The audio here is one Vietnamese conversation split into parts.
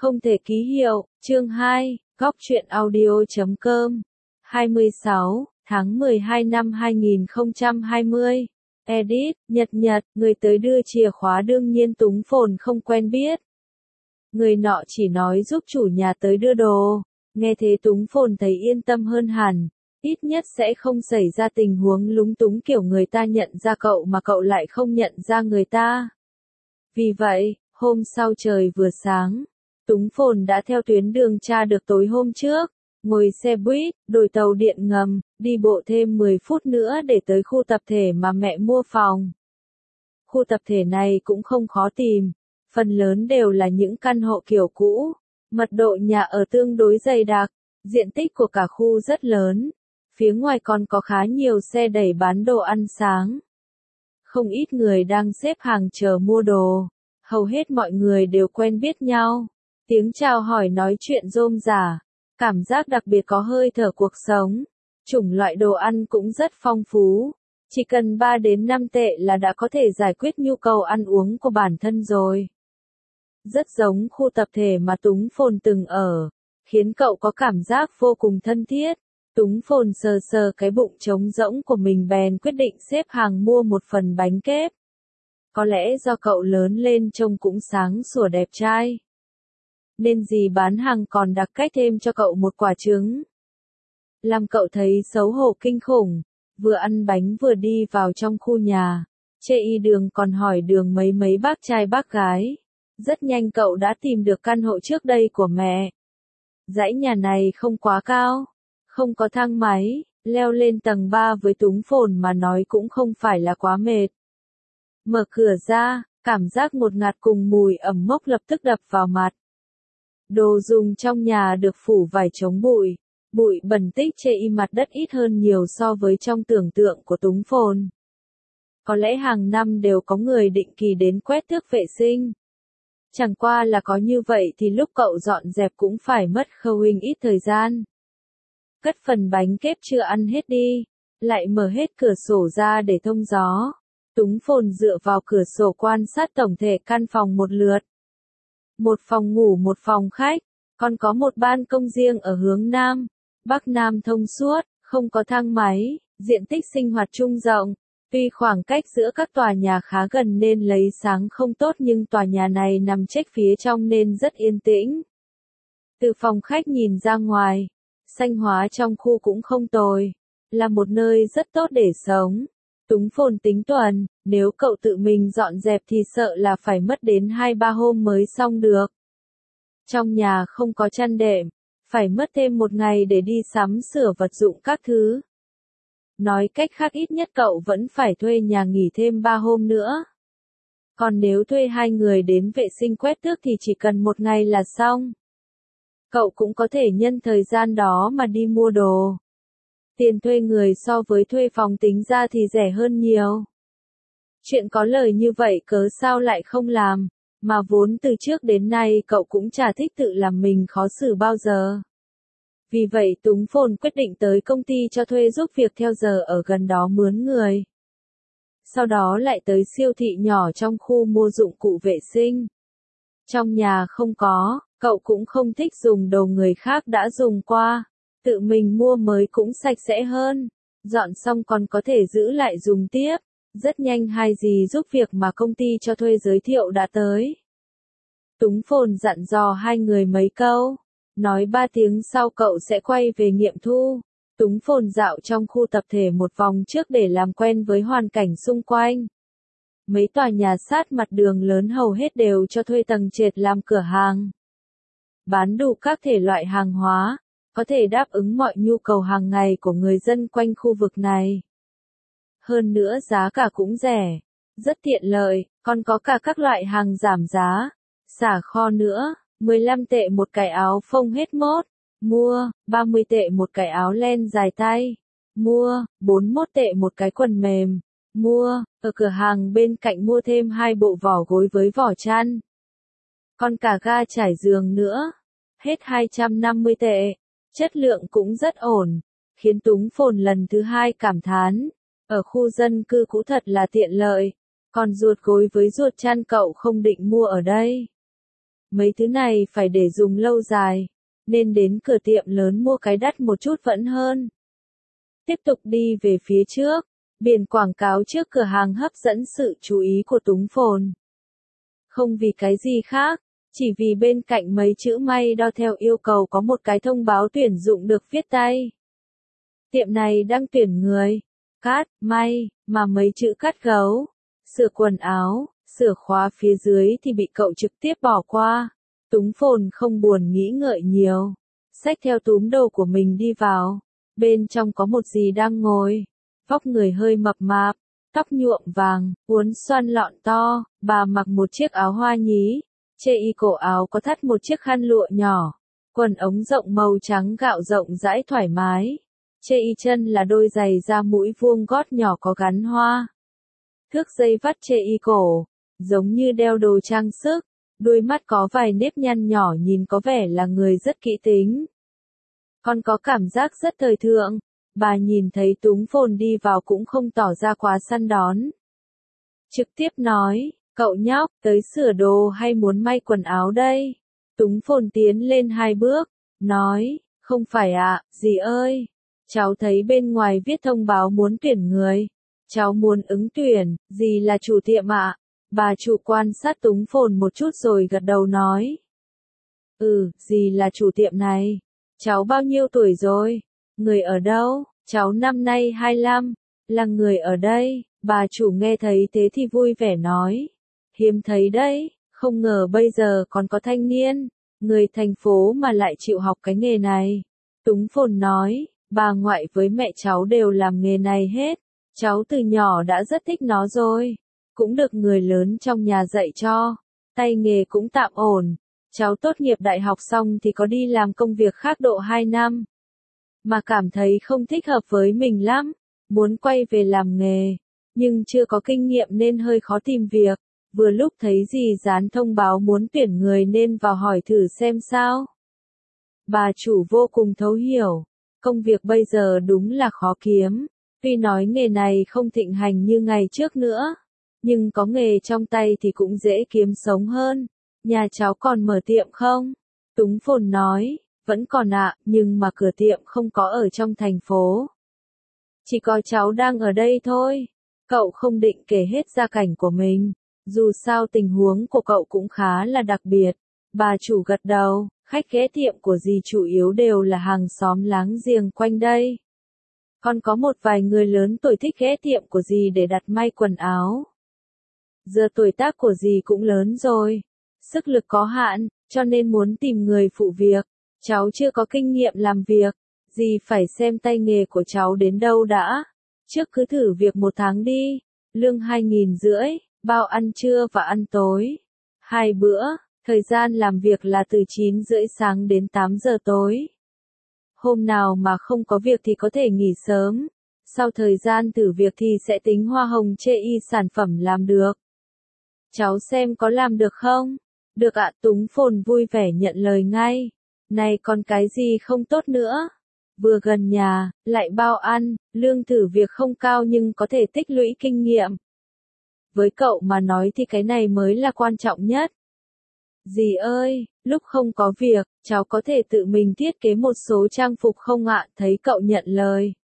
Không thể ký hiệu, chương 2, góc truyện audio.com 26, tháng 12 năm 2020. Edit, Nhật, người tới đưa chìa khóa đương nhiên Túng Phồn không quen biết. Người nọ chỉ nói giúp chủ nhà tới đưa đồ. Nghe thế Túng Phồn thấy yên tâm hơn hẳn, ít nhất sẽ không xảy ra tình huống lúng túng kiểu người ta nhận ra cậu mà cậu lại không nhận ra người ta. Vì vậy, hôm sau trời vừa sáng, Túng Phồn đã theo tuyến đường tra được tối hôm trước, ngồi xe buýt, đổi tàu điện ngầm, đi bộ thêm 10 phút nữa để tới khu tập thể mà mẹ mua phòng. Khu tập thể này cũng không khó tìm, phần lớn đều là những căn hộ kiểu cũ, mật độ nhà ở tương đối dày đặc, diện tích của cả khu rất lớn, phía ngoài còn có khá nhiều xe đẩy bán đồ ăn sáng. Không ít người đang xếp hàng chờ mua đồ, hầu hết mọi người đều quen biết nhau, tiếng chào hỏi nói chuyện rôm rả, cảm giác đặc biệt có hơi thở cuộc sống. Chủng loại đồ ăn cũng rất phong phú, chỉ cần 3 đến 5 tệ là đã có thể giải quyết nhu cầu ăn uống của bản thân rồi. Rất giống khu tập thể mà Túng Phồn từng ở, khiến cậu có cảm giác vô cùng thân thiết. Túng Phồn sờ sờ cái bụng trống rỗng của mình bèn quyết định xếp hàng mua một phần bánh kép. Có lẽ do cậu lớn lên trông cũng sáng sủa đẹp trai, nên dì bán hàng còn đặc cách thêm cho cậu một quả trứng. Làm cậu thấy xấu hổ kinh khủng, vừa ăn bánh vừa đi vào trong khu nhà, chê y đường còn hỏi đường mấy bác trai bác gái. Rất nhanh cậu đã tìm được căn hộ trước đây của mẹ. Dãy nhà này không quá cao, không có thang máy, leo lên tầng 3 với Túng Phồn mà nói cũng không phải là quá mệt. Mở cửa ra, cảm giác ngột ngạt cùng mùi ẩm mốc lập tức đập vào mặt. Đồ dùng trong nhà được phủ vải chống bụi, bụi bẩn tích chê y mặt đất ít hơn nhiều so với trong tưởng tượng của Túng Phồn. Có lẽ hàng năm đều có người định kỳ đến quét tước vệ sinh. Chẳng qua là có như vậy thì lúc cậu dọn dẹp cũng phải mất khâu hình ít thời gian. Cất phần bánh kép chưa ăn hết đi, lại mở hết cửa sổ ra để thông gió. Túng Phồn dựa vào cửa sổ quan sát tổng thể căn phòng một lượt. Một phòng ngủ một phòng khách, còn có một ban công riêng ở hướng Nam, Bắc Nam thông suốt, không có thang máy, diện tích sinh hoạt chung rộng. Tuy khoảng cách giữa các tòa nhà khá gần nên lấy sáng không tốt nhưng tòa nhà này nằm chệch phía trong nên rất yên tĩnh. Từ phòng khách nhìn ra ngoài, xanh hóa trong khu cũng không tồi, là một nơi rất tốt để sống. Túng Phồn tính tuần, nếu cậu tự mình dọn dẹp thì sợ là phải mất đến 2-3 hôm mới xong được. Trong nhà không có chăn đệm, phải mất thêm 1 ngày để đi sắm sửa vật dụng các thứ. Nói cách khác ít nhất cậu vẫn phải thuê nhà nghỉ thêm 3 hôm nữa. Còn nếu thuê 2 người đến vệ sinh quét tước thì chỉ cần 1 ngày là xong. Cậu cũng có thể nhân thời gian đó mà đi mua đồ. Tiền thuê người so với thuê phòng tính ra thì rẻ hơn nhiều. Chuyện có lời như vậy cớ sao lại không làm, mà vốn từ trước đến nay cậu cũng chả thích tự làm mình khó xử bao giờ. Vì vậy Túng Phồn quyết định tới công ty cho thuê giúp việc theo giờ ở gần đó mướn người. Sau đó lại tới siêu thị nhỏ trong khu mua dụng cụ vệ sinh. Trong nhà không có, cậu cũng không thích dùng đồ người khác đã dùng qua. Tự mình mua mới cũng sạch sẽ hơn. Dọn xong còn có thể giữ lại dùng tiếp. Rất nhanh 2 dì giúp việc mà công ty cho thuê giới thiệu đã tới. Túng Phồn dặn dò 2 người mấy câu. Nói 3 tiếng sau cậu sẽ quay về nghiệm thu. Túng Phồn dạo trong khu tập thể một vòng trước để làm quen với hoàn cảnh xung quanh. Mấy tòa nhà sát mặt đường lớn hầu hết đều cho thuê tầng trệt làm cửa hàng. Bán đủ các thể loại hàng hóa, có thể đáp ứng mọi nhu cầu hàng ngày của người dân quanh khu vực này. Hơn nữa giá cả cũng rẻ, rất tiện lợi, còn có cả các loại hàng giảm giá, xả kho nữa. 15 tệ một cái áo phông hết mốt, mua, 30 tệ một cái áo len dài tay, mua, 41 tệ một cái quần mềm, mua, ở cửa hàng bên cạnh mua thêm 2 bộ vỏ gối với vỏ chăn. Còn cả ga trải giường nữa, hết 250 tệ, chất lượng cũng rất ổn, khiến Túng Phồn lần thứ 2 cảm thán, ở khu dân cư cũ thật là tiện lợi, còn ruột gối với ruột chăn cậu không định mua ở đây. Mấy thứ này phải để dùng lâu dài, nên đến cửa tiệm lớn mua cái đắt một chút vẫn hơn. Tiếp tục đi về phía trước, biển quảng cáo trước cửa hàng hấp dẫn sự chú ý của Túng Phồn. Không vì cái gì khác, chỉ vì bên cạnh mấy chữ may đo theo yêu cầu có một cái thông báo tuyển dụng được viết tay. Tiệm này đang tuyển người, cắt, may, mà mấy chữ cắt gấu, sửa quần áo, sửa khóa phía dưới thì bị cậu trực tiếp bỏ qua. Túng Phồn không buồn nghĩ ngợi nhiều, xách theo túm đồ của mình đi vào. Bên trong có một dì đang ngồi, vóc người hơi mập mạp, tóc nhuộm vàng, uốn xoăn lọn to, bà mặc một chiếc áo hoa nhí, chê y cổ áo có thắt một chiếc khăn lụa nhỏ, quần ống rộng màu trắng gạo rộng rãi thoải mái, chê y chân là đôi giày da mũi vuông gót nhỏ có gắn hoa. Thước dây vắt chê y cổ, giống như đeo đồ trang sức, đôi mắt có vài nếp nhăn nhỏ nhìn có vẻ là người rất kỹ tính. Còn có cảm giác rất thời thượng, bà nhìn thấy Túng Phồn đi vào cũng không tỏ ra quá săn đón. Trực tiếp nói, cậu nhóc, tới sửa đồ hay muốn may quần áo đây? Túng Phồn tiến lên 2 bước, nói, không phải ạ, dì ơi. Cháu thấy bên ngoài viết thông báo muốn tuyển người. Cháu muốn ứng tuyển, dì là chủ tiệm ạ. Bà chủ quan sát Túng Phồn một chút rồi gật đầu nói. Dì là chủ tiệm này. Cháu bao nhiêu tuổi rồi? Người ở đâu? Cháu năm nay 25. Là người ở đây. Bà chủ nghe thấy thế thì vui vẻ nói. Hiếm thấy đấy, không ngờ bây giờ còn có thanh niên, người thành phố mà lại chịu học cái nghề này. Túng Phồn nói, bà ngoại với mẹ cháu đều làm nghề này hết. Cháu từ nhỏ đã rất thích nó rồi. Cũng được người lớn trong nhà dạy cho. Tay nghề cũng tạm ổn. Cháu tốt nghiệp đại học xong thì có đi làm công việc khác độ 2 năm. Mà cảm thấy không thích hợp với mình lắm. Muốn quay về làm nghề. Nhưng chưa có kinh nghiệm nên hơi khó tìm việc. Vừa lúc thấy dì dán thông báo muốn tuyển người nên vào hỏi thử xem sao. Bà chủ vô cùng thấu hiểu. Công việc bây giờ đúng là khó kiếm. Tuy nói nghề này không thịnh hành như ngày trước nữa. Nhưng có nghề trong tay thì cũng dễ kiếm sống hơn. Nhà cháu còn mở tiệm không? Túng Phồn nói, vẫn còn ạ, nhưng mà cửa tiệm không có ở trong thành phố. Chỉ có cháu đang ở đây thôi. Cậu không định kể hết gia cảnh của mình. Dù sao tình huống của cậu cũng khá là đặc biệt. Bà chủ gật đầu, khách ghé tiệm của dì chủ yếu đều là hàng xóm láng giềng quanh đây. Còn có một vài người lớn tuổi thích ghé tiệm của dì để đặt may quần áo. Giờ tuổi tác của dì cũng lớn rồi. Sức lực có hạn, cho nên muốn tìm người phụ việc. Cháu chưa có kinh nghiệm làm việc. Dì phải xem tay nghề của cháu đến đâu đã. Trước cứ thử việc 1 tháng đi. Lương 2.500, bao ăn trưa và ăn tối. 2 bữa, thời gian làm việc là từ 9:30 sáng đến 8 giờ tối. Hôm nào mà không có việc thì có thể nghỉ sớm. Sau thời gian thử việc thì sẽ tính hoa hồng chê y sản phẩm làm được. Cháu xem có làm được không? Được ạ, Túng Phồn vui vẻ nhận lời ngay. Này còn cái gì không tốt nữa? Vừa gần nhà, lại bao ăn, lương thử việc không cao nhưng có thể tích lũy kinh nghiệm. Với cậu mà nói thì cái này mới là quan trọng nhất. Dì ơi, lúc không có việc, cháu có thể tự mình thiết kế một số trang phục không ạ? Thấy cậu nhận lời.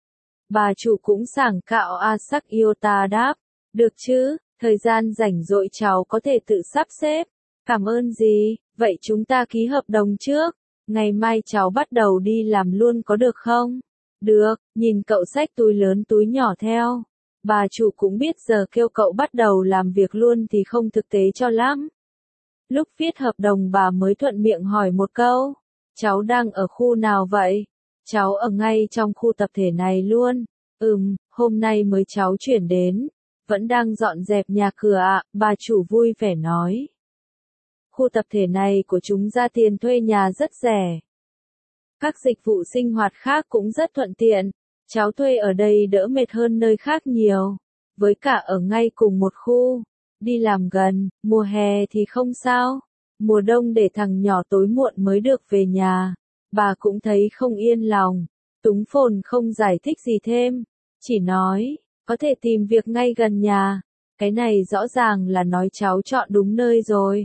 Bà chủ cũng sảng cạo sắc Iota đáp. Được chứ, thời gian rảnh rỗi cháu có thể tự sắp xếp. Cảm ơn dì, vậy chúng ta ký hợp đồng trước. Ngày mai cháu bắt đầu đi làm luôn có được không? Được, nhìn cậu xách túi lớn túi nhỏ theo. Bà chủ cũng biết giờ kêu cậu bắt đầu làm việc luôn thì không thực tế cho lắm. Lúc viết hợp đồng bà mới thuận miệng hỏi một câu. Cháu đang ở khu nào vậy? Cháu ở ngay trong khu tập thể này luôn. Hôm nay mới cháu chuyển đến. Vẫn đang dọn dẹp nhà cửa ạ, bà chủ vui vẻ nói. Khu tập thể này của chúng ra tiền thuê nhà rất rẻ. Các dịch vụ sinh hoạt khác cũng rất thuận tiện. Cháu thuê ở đây đỡ mệt hơn nơi khác nhiều. Với cả ở ngay cùng một khu. Đi làm gần, mùa hè thì không sao. Mùa đông để thằng nhỏ tối muộn mới được về nhà. Bà cũng thấy không yên lòng. Túng Phồn không giải thích gì thêm. Chỉ nói, có thể tìm việc ngay gần nhà. Cái này rõ ràng là nói cháu chọn đúng nơi rồi.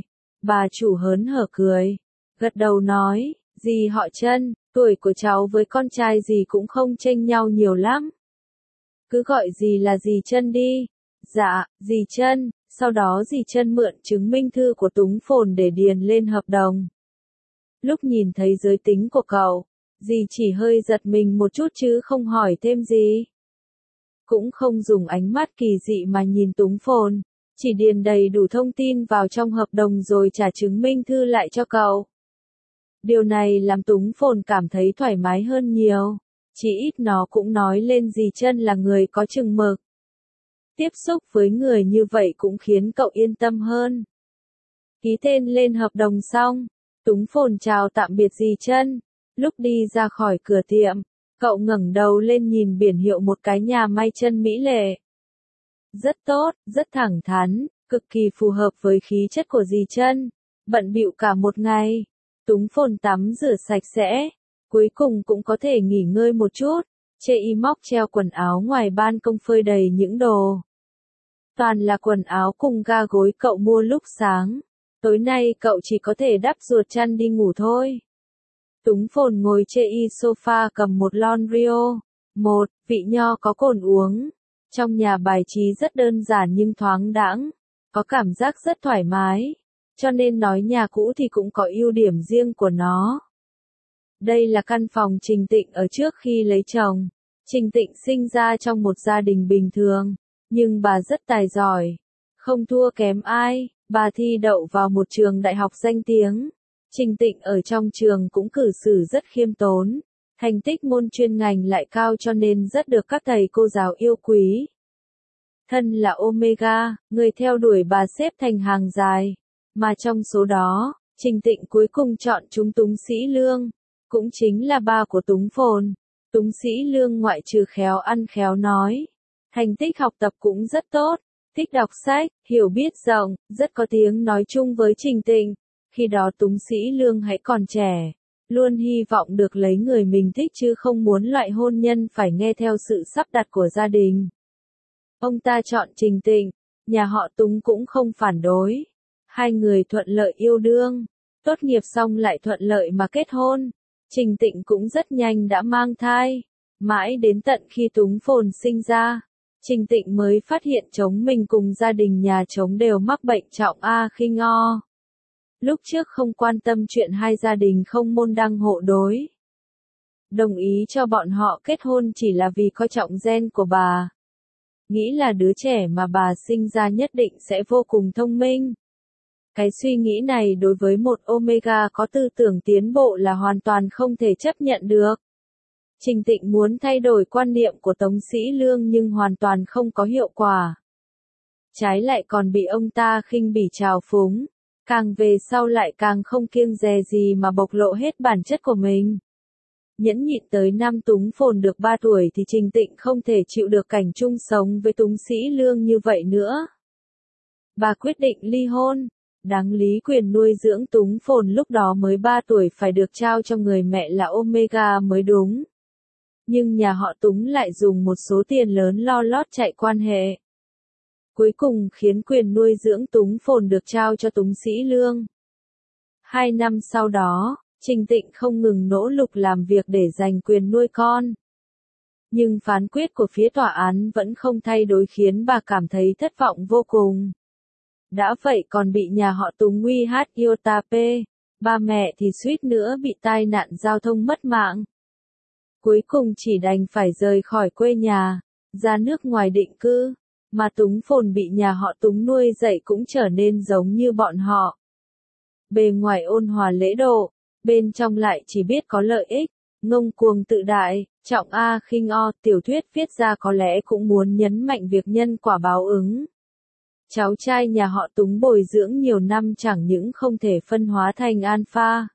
Bà chủ hớn hở cười, gật đầu nói, dì họ Trân, tuổi của cháu với con trai dì cũng không chênh nhau nhiều lắm. Cứ gọi dì là dì Trân đi. Dạ, dì Trân. Sau đó dì Trân mượn chứng minh thư của Túng Phồn để điền lên hợp đồng. Lúc nhìn thấy giới tính của cậu, dì chỉ hơi giật mình một chút chứ không hỏi thêm gì. Cũng không dùng ánh mắt kỳ dị mà nhìn Túng Phồn, chỉ điền đầy đủ thông tin vào trong hợp đồng rồi trả chứng minh thư lại cho cậu. Điều này làm Túng Phồn cảm thấy thoải mái hơn nhiều, chỉ ít nó cũng nói lên dì Trân là người có chừng mực. Tiếp xúc với người như vậy cũng khiến cậu yên tâm hơn. Ký tên lên hợp đồng xong, Túng Phồn chào tạm biệt dì Trân. Lúc đi ra khỏi cửa tiệm, cậu ngẩng đầu lên nhìn biển hiệu một cái nhà may chân mỹ lệ. Rất tốt, rất thẳng thắn, cực kỳ phù hợp với khí chất của dì Trân. Bận bịu cả một ngày, Túng Phồn tắm rửa sạch sẽ, cuối cùng cũng có thể nghỉ ngơi một chút. Chê y móc treo quần áo ngoài ban công phơi đầy những đồ. Toàn là quần áo cùng ga gối cậu mua lúc sáng. Tối nay cậu chỉ có thể đắp ruột chăn đi ngủ thôi. Túng Phồn ngồi chê y sofa cầm một lon Rio. Một vị nho có cồn uống. Trong nhà bài trí rất đơn giản nhưng thoáng đãng, có cảm giác rất thoải mái. Cho nên nói nhà cũ thì cũng có ưu điểm riêng của nó. Đây là căn phòng Trình Tịnh ở trước khi lấy chồng. Trình Tịnh sinh ra trong một gia đình bình thường, nhưng bà rất tài giỏi, không thua kém ai. Bà thi đậu vào một trường đại học danh tiếng. Trình Tịnh ở trong trường cũng cử xử rất khiêm tốn, thành tích môn chuyên ngành lại cao cho nên rất được các thầy cô giáo yêu quý. Thân là Omega, người theo đuổi bà xếp thành hàng dài, mà trong số đó, Trình Tịnh cuối cùng chọn chúng Túng Sĩ Lương, cũng chính là ba của Túng Phồn. Túng Sĩ Lương ngoại trừ khéo ăn khéo nói, thành tích học tập cũng rất tốt, thích đọc sách, hiểu biết rộng, rất có tiếng nói chung với Trình Tịnh. Khi đó Túng Sĩ Lương hãy còn trẻ, luôn hy vọng được lấy người mình thích chứ không muốn loại hôn nhân phải nghe theo sự sắp đặt của gia đình. Ông ta chọn Trình Tịnh, nhà họ Túng cũng không phản đối. Hai người thuận lợi yêu đương, tốt nghiệp xong lại thuận lợi mà kết hôn. Trình Tịnh cũng rất nhanh đã mang thai, mãi đến tận khi Túng Phồn sinh ra, Trình Tịnh mới phát hiện chồng mình cùng gia đình nhà chồng đều mắc bệnh trọng A khinh o. Lúc trước không quan tâm chuyện hai gia đình không môn đăng hộ đối. Đồng ý cho bọn họ kết hôn chỉ là vì coi trọng gen của bà. Nghĩ là đứa trẻ mà bà sinh ra nhất định sẽ vô cùng thông minh. Cái suy nghĩ này đối với một Omega có tư tưởng tiến bộ là hoàn toàn không thể chấp nhận được. Trình Tịnh muốn thay đổi quan niệm của Tống Sĩ Lương nhưng hoàn toàn không có hiệu quả. Trái lại còn bị ông ta khinh bỉ trào phúng. Càng về sau lại càng không kiêng dè gì mà bộc lộ hết bản chất của mình. Nhẫn nhịn tới năm Túng Phồn được 3 tuổi thì Trình Tịnh không thể chịu được cảnh chung sống với Túng Sĩ Lương như vậy nữa. Bà quyết định ly hôn. Đáng lý quyền nuôi dưỡng Túng Phồn lúc đó mới 3 tuổi phải được trao cho người mẹ là Omega mới đúng. Nhưng nhà họ Túng lại dùng một số tiền lớn lo lót chạy quan hệ. Cuối cùng khiến quyền nuôi dưỡng Túng Phồn được trao cho Túng Sĩ Lương. 2 năm sau đó, Trình Tịnh không ngừng nỗ lực làm việc để giành quyền nuôi con. Nhưng phán quyết của phía tòa án vẫn không thay đổi khiến bà cảm thấy thất vọng vô cùng. Đã vậy còn bị nhà họ Túng uy hát Yotape, ba mẹ thì suýt nữa bị tai nạn giao thông mất mạng. Cuối cùng chỉ đành phải rời khỏi quê nhà, ra nước ngoài định cư, mà Túng Phồn bị nhà họ Túng nuôi dạy cũng trở nên giống như bọn họ. Bề ngoài ôn hòa lễ độ, bên trong lại chỉ biết có lợi ích, ngông cuồng tự đại, trọng A khinh O. Tiểu thuyết viết ra có lẽ cũng muốn nhấn mạnh việc nhân quả báo ứng. Cháu trai nhà họ Túng bồi dưỡng nhiều năm chẳng những không thể phân hóa thành alpha,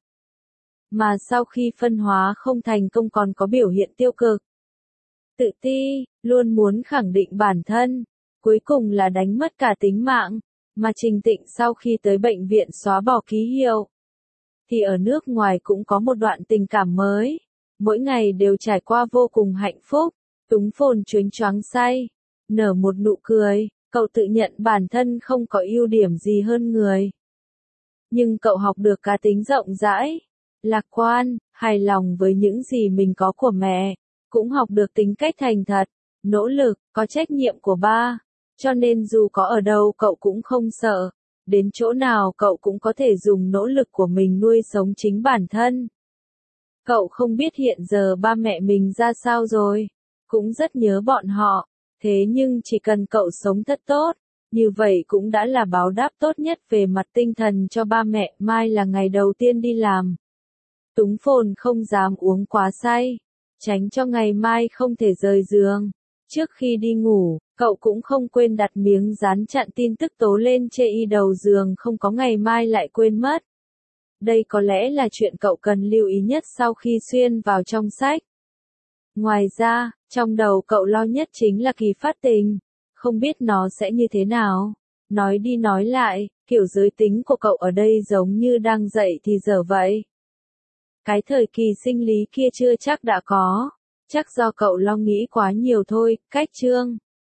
mà sau khi phân hóa không thành công còn có biểu hiện tiêu cực. Tự ti, luôn muốn khẳng định bản thân, cuối cùng là đánh mất cả tính mạng, mà Trình Tịnh sau khi tới bệnh viện xóa bỏ ký hiệu, thì ở nước ngoài cũng có một đoạn tình cảm mới, mỗi ngày đều trải qua vô cùng hạnh phúc. Túng Phồn choáng choáng say, nở một nụ cười, cậu tự nhận bản thân không có ưu điểm gì hơn người. Nhưng cậu học được cá tính rộng rãi, lạc quan, hài lòng với những gì mình có của mẹ, cũng học được tính cách thành thật, nỗ lực, có trách nhiệm của ba. Cho nên dù có ở đâu cậu cũng không sợ, đến chỗ nào cậu cũng có thể dùng nỗ lực của mình nuôi sống chính bản thân. Cậu không biết hiện giờ ba mẹ mình ra sao rồi, cũng rất nhớ bọn họ, thế nhưng chỉ cần cậu sống thật tốt, như vậy cũng đã là báo đáp tốt nhất về mặt tinh thần cho ba mẹ. Mai là ngày đầu tiên đi làm. Túng phồn không dám uống quá say, tránh cho ngày mai không thể rời giường. Trước khi đi ngủ, cậu cũng không quên đặt miếng dán chặn tin tức tố lên chê y đầu giường không có ngày mai lại quên mất. Đây có lẽ là chuyện cậu cần lưu ý nhất sau khi xuyên vào trong sách. Ngoài ra, trong đầu cậu lo nhất chính là kỳ phát tình. Không biết nó sẽ như thế nào. Nói đi nói lại, kiểu giới tính của cậu ở đây giống như đang dậy thì dở vậy. Cái thời kỳ sinh lý kia chưa chắc đã có. Chắc do cậu lo nghĩ quá nhiều thôi. Cách chương